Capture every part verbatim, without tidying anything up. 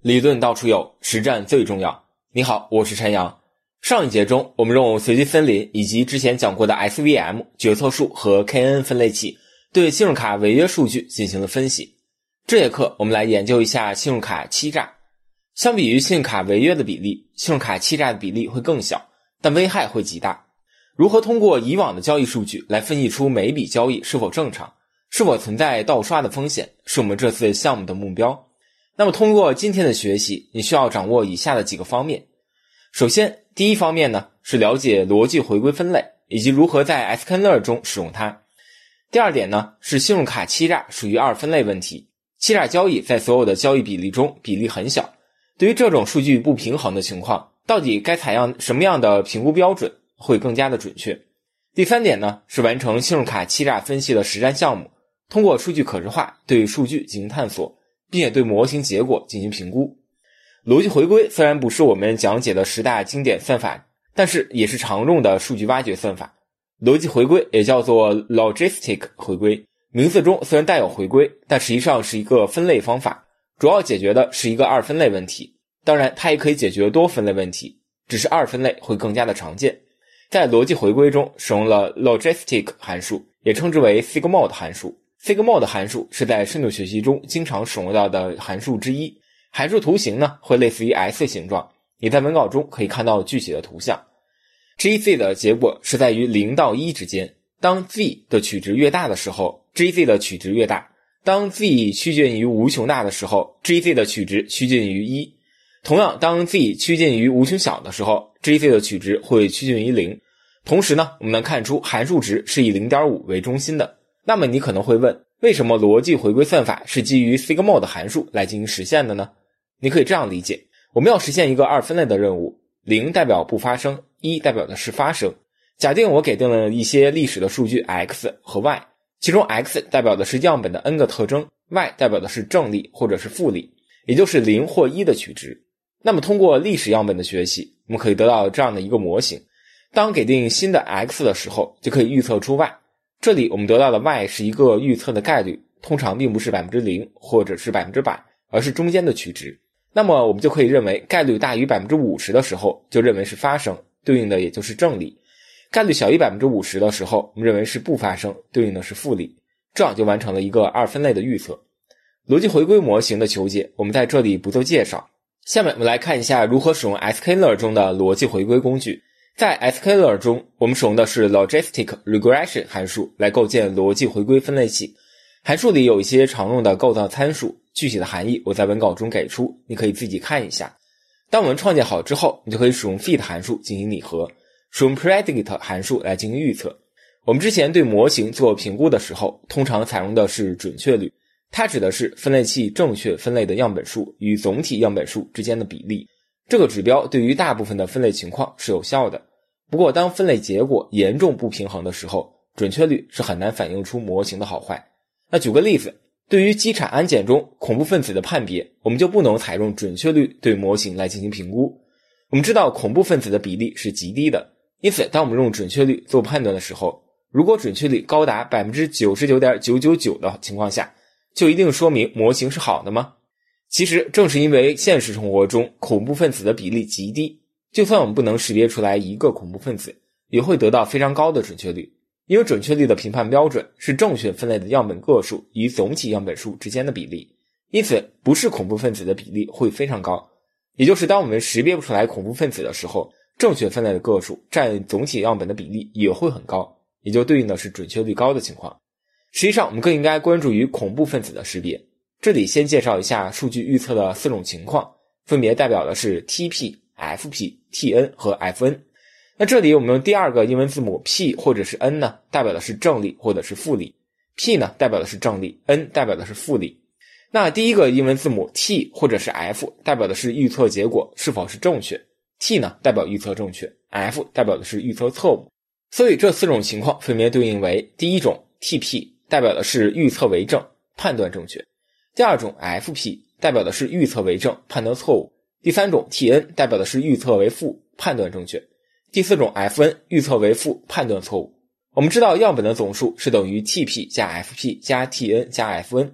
理论到处有，实战最重要。你好，我是陈阳。上一节中，我们用随机森林以及之前讲过的 S V M 决策树和 K N N 分类器对信用卡违约数据进行了分析。这节课我们来研究一下信用卡欺诈。相比于信用卡违约的比例，信用卡欺诈的比例会更小，但危害会极大。如何通过以往的交易数据来分析出每笔交易是否正常，是否存在盗刷的风险，是我们这次项目的目标。那么通过今天的学习，你需要掌握以下的几个方面。首先，第一方面呢，是了解逻辑回归分类以及如何在 Sklearn 中使用它。第二点呢，是信用卡欺诈属于二分类问题，欺诈交易在所有的交易比例中比例很小。对于这种数据不平衡的情况，到底该采样什么样的评估标准会更加的准确。第三点呢，是完成信用卡欺诈分析的实战项目，通过数据可视化对数据进行探索，并且对模型结果进行评估。逻辑回归虽然不是我们讲解的十大经典算法，但是也是常用的数据挖掘算法。逻辑回归也叫做 logistic 回归，名字中虽然带有回归，但实际上是一个分类方法，主要解决的是一个二分类问题。当然它也可以解决多分类问题，只是二分类会更加的常见。在逻辑回归中使用了 logistic 函数，也称之为 sigmoid 函数。sigmoid 函数是在深度学习中经常使用到的函数之一，函数图形呢会类似于 S 形状，你在文稿中可以看到具体的图像。G Z 的结果是在于零到一之间，当 Z 的取值越大的时候 G Z 的取值越大，当 Z 趋近于无穷大的时候 G Z 的取值趋近于一。同样，当 Z 趋近于无穷小的时候 G Z 的取值会趋近于零。同时呢，我们能看出函数值是以 零点五 为中心的。那么你可能会问，为什么逻辑回归算法是基于 sigmoid 函数来进行实现的呢？你可以这样理解，我们要实现一个二分类的任务，零代表不发生，一代表的是发生。假定我给定了一些历史的数据 X 和 Y， 其中 X 代表的是样本的 N 个特征， Y 代表的是正例或者是负例，也就是零或一的取值。那么通过历史样本的学习，我们可以得到这样的一个模型，当给定新的 X 的时候，就可以预测出 Y。 这里我们得到的 Y 是一个预测的概率，通常并不是 百分之零 或者是 百分之百， 而是中间的取值。那么我们就可以认为概率大于 百分之五十 的时候就认为是发生，对应的也就是正例。概率小于 百分之五十 的时候我们认为是不发生，对应的是负例。这样就完成了一个二分类的预测。逻辑回归模型的求解我们在这里不做介绍。下面我们来看一下如何使用 Sklearn 中的逻辑回归工具。在 Sklearn 中，我们使用的是 logistic regression 函数来构建逻辑回归分类器。函数里有一些常用的构造参数，具体的含义我在文稿中给出，你可以自己看一下。当我们创建好之后，你就可以使用 fit 函数进行拟合，使用 predict 函数来进行预测。我们之前对模型做评估的时候，通常采用的是准确率，它指的是分类器正确分类的样本数与总体样本数之间的比例。这个指标对于大部分的分类情况是有效的。不过当分类结果严重不平衡的时候，准确率是很难反映出模型的好坏。那举个例子，对于机产安检中恐怖分子的判别，我们就不能采用准确率对模型来进行评估。我们知道恐怖分子的比例是极低的，因此当我们用准确率做判断的时候，如果准确率高达 百分之九十九点九九九 的情况下，就一定说明模型是好的吗？其实正是因为现实生活中恐怖分子的比例极低，就算我们不能识别出来一个恐怖分子，也会得到非常高的准确率。因为准确率的评判标准是正确分类的样本个数与总体样本数之间的比例，因此不是恐怖分子的比例会非常高。也就是当我们识别不出来恐怖分子的时候，正确分类的个数占总体样本的比例也会很高，也就对应的是准确率高的情况。实际上我们更应该关注于恐怖分子的识别。这里先介绍一下数据预测的四种情况，分别代表的是 T P、F P、T N 和 F N。那这里我们用第二个英文字母 P 或者是 N 呢，代表的是正例或者是负例。P 呢代表的是正例， N 代表的是负例。那第一个英文字母 T 或者是 F 代表的是预测结果是否是正确， T 呢代表预测正确， F 代表的是预测错误。所以这四种情况分别对应为，第一种 T P 代表的是预测为正，判断正确。第二种 F P 代表的是预测为正，判断错误。第三种 T N 代表的是预测为负，判断正确。第四种 F N 预测为负，判断错误。我们知道样本的总数是等于 T P 加 F P 加 T N 加 F N，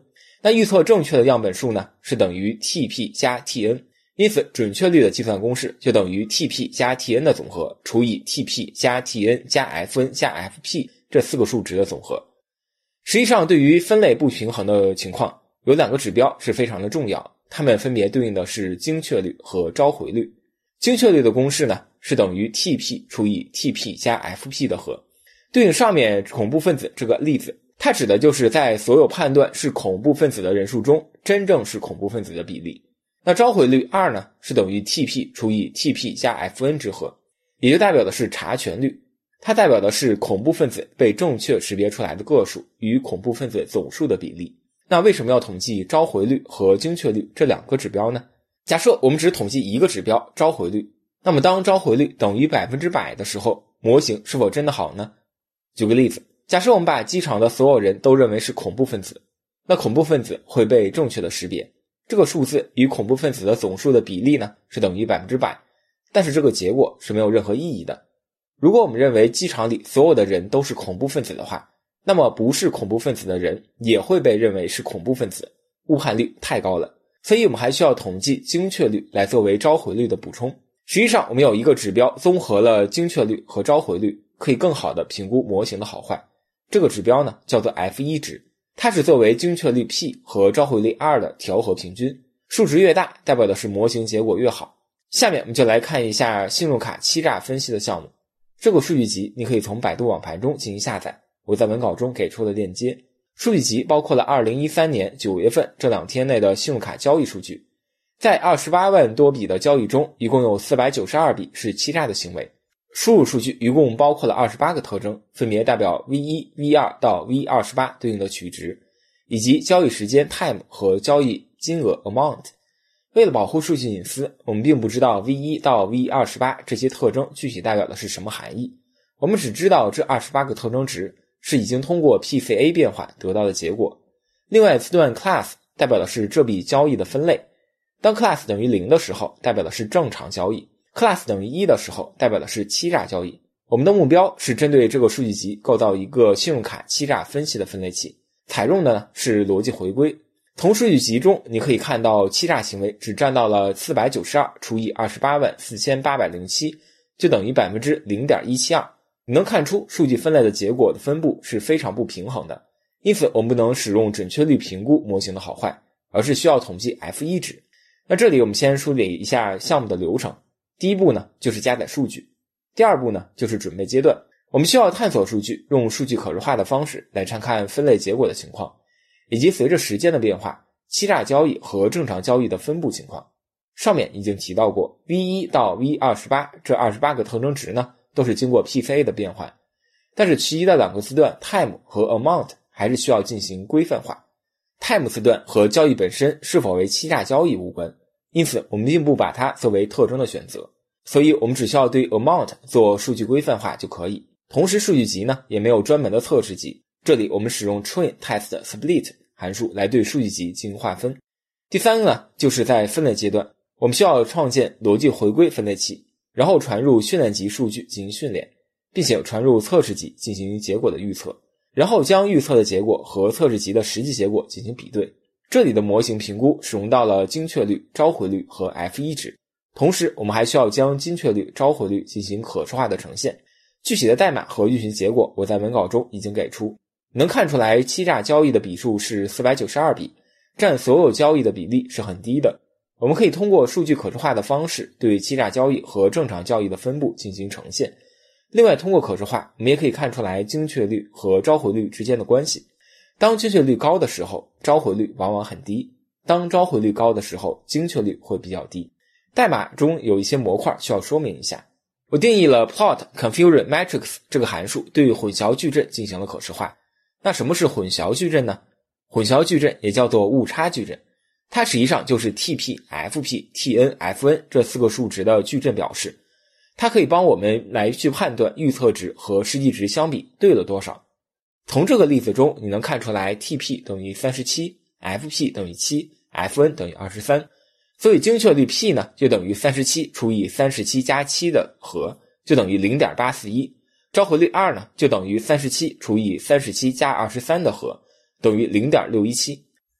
那预测正确的样本数呢，是等于 T P 加 T N， 因此准确率的计算公式就等于 T P 加 T N 的总和除以 T P 加 T N 加 F N 加 F P 这四个数值的总和。实际上对于分类不平衡的情况，有两个指标是非常的重要，它们分别对应的是精确率和召回率。精确率的公式呢，是等于 T P 除以 T P 加 F P 的和。对应上面恐怖分子这个例子，它指的就是在所有判断是恐怖分子的人数中，真正是恐怖分子的比例。那召回率二呢，是等于 T P 除以 T P 加 F N 之和，也就代表的是查权率，它代表的是恐怖分子被正确识别出来的个数与恐怖分子总数的比例。那为什么要统计召回率和精确率这两个指标呢？假设我们只统计一个指标召回率，那么当召回率等于 百分之百 的时候，模型是否真的好呢？举个例子，假设我们把机场的所有人都认为是恐怖分子，那恐怖分子会被正确的识别，这个数字与恐怖分子的总数的比例呢是等于 百分之百， 但是这个结果是没有任何意义的。如果我们认为机场里所有的人都是恐怖分子的话，那么不是恐怖分子的人也会被认为是恐怖分子，误判率太高了。所以我们还需要统计精确率来作为召回率的补充。实际上我们有一个指标综合了精确率和召回率，可以更好的评估模型的好坏。这个指标呢叫做 F 一 值，它是作为精确率 P 和召回率 R 的调和平均，数值越大代表的是模型结果越好。下面我们就来看一下信用卡欺诈分析的项目。这个数据集你可以从百度网盘中进行下载，我在文稿中给出了链接。数据集包括了二零一三年九月份这两天内的信用卡交易数据，在二十八万多笔的交易中，一共有四百九十二笔是欺诈的行为。输入数据一共包括了二十八个特征，分别代表 V 一、V 二 到 V 二十八 对应的取值，以及交易时间 time 和交易金额 amount。 为了保护数据隐私，我们并不知道 V 一 到 V 二十八 这些特征具体代表的是什么含义，我们只知道这二十八个特征值是已经通过 P C A 变换得到的结果。另外字段 class 代表的是这笔交易的分类，当 class 等于零的时候代表的是正常交易， class 等于一的时候代表的是欺诈交易。我们的目标是针对这个数据集构造一个信用卡欺诈分析的分类器，采用的呢是逻辑回归。从数据集中你可以看到欺诈行为只占到了四百九十二除以二十八万四千八百零七，就等于 百分之零点一七二。你能看出数据分类的结果的分布是非常不平衡的，因此我们不能使用准确率评估模型的好坏，而是需要统计 F 一 值。那这里我们先梳理一下项目的流程。第一步呢就是加载数据，第二步呢就是准备阶段。我们需要探索数据，用数据可视化的方式来查看分类结果的情况，以及随着时间的变化，欺诈交易和正常交易的分布情况。上面已经提到过 V 一 到 V 二十八 这二十八个特征值呢都是经过 P C A 的变换，但是其余的两个字段 time 和 amount 还是需要进行规范化。 time 字段和交易本身是否为欺诈交易无关，因此我们并不把它作为特征的选择，所以我们只需要对 amount 做数据规范化就可以。同时数据集呢也没有专门的测试集，这里我们使用 train test split 函数来对数据集进行划分。第三个呢就是在分类阶段，我们需要创建逻辑回归分类器，然后传入训练集数据进行训练，并且传入测试集进行结果的预测，然后将预测的结果和测试集的实际结果进行比对。这里的模型评估使用到了精确率、召回率和 F 一 值，同时我们还需要将精确率、召回率进行可视化的呈现。具体的代码和运行结果我在文稿中已经给出，能看出来欺诈交易的笔数是四百九十二笔，占所有交易的比例是很低的。我们可以通过数据可视化的方式对欺诈交易和正常交易的分布进行呈现。另外通过可视化我们也可以看出来精确率和召回率之间的关系。当精确率高的时候，召回率往往很低，当召回率高的时候，精确率会比较低。代码中有一些模块需要说明一下。我定义了 plot confusion matrix 这个函数对混淆矩阵进行了可视化。那什么是混淆矩阵呢？混淆矩阵也叫做误差矩阵，它实际上就是 T P、F P、T N、F N 这四个数值的矩阵表示，它可以帮我们来去判断预测值和实际值相比对了多少。从这个例子中你能看出来 T P 等于三十七， F P 等于七， F N 等于二十三，所以精确率 P 呢就等于三十七除以三十七加七的和，就等于 零点八四一。 召回率 R 呢就等于三十七除以三十七加二十三的和，等于 零点六一七。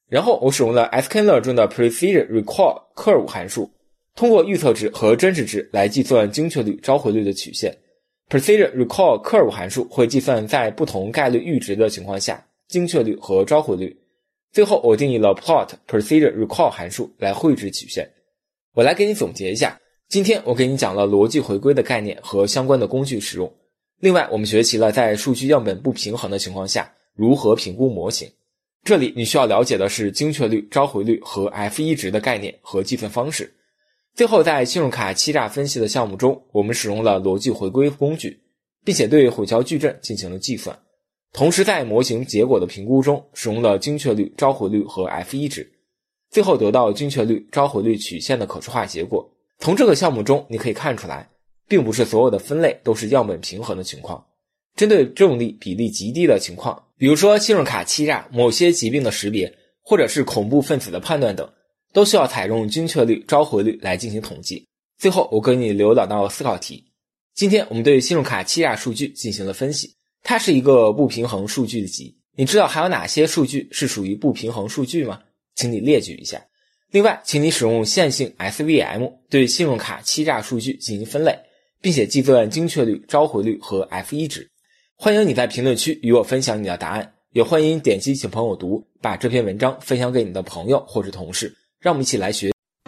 然后我使用了 sklearn 中的 Precision Recall Curve 函数，通过预测值和真实值来计算精确率召回率的曲线。Precision Recall Curve 函数会计算在不同概率阈值的情况下精确率和召回率。最后我定义了 Plot Precision Recall 函数来绘制曲线。我来给你总结一下，今天我给你讲了逻辑回归的概念和相关的工具使用。另外我们学习了在数据样本不平衡的情况下如何评估模型。这里你需要了解的是精确率、召回率和 F 一 值的概念和计算方式。最后在信用卡欺诈分析的项目中，我们使用了逻辑回归工具，并且对混淆矩阵进行了计算。同时在模型结果的评估中使用了精确率、召回率和 F 一 值，最后得到精确率、召回率曲线的可视化结果。从这个项目中你可以看出来，并不是所有的分类都是样本平衡的情况。针对重力比例极低的情况，比如说信用卡欺诈、某些疾病的识别，或者是恐怖分子的判断等，都需要采用精确率、召回率来进行统计。最后我给你留两道思考题。今天我们对信用卡欺诈数据进行了分析，它是一个不平衡数据的集。你知道还有哪些数据是属于不平衡数据吗？请你列举一下。另外请你使用线性 S V M 对信用卡欺诈数据进行分类，并且计算精确率、召回率和 F 一 值。欢迎你在评论区与我分享你的答案，也欢迎点击请朋友读，把这篇文章分享给你的朋友或者同事，让我们一起来学。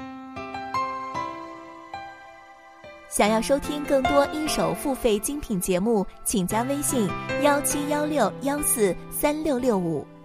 想要收听更多一手付费精品节目，请加微信一七一六一四三六六五。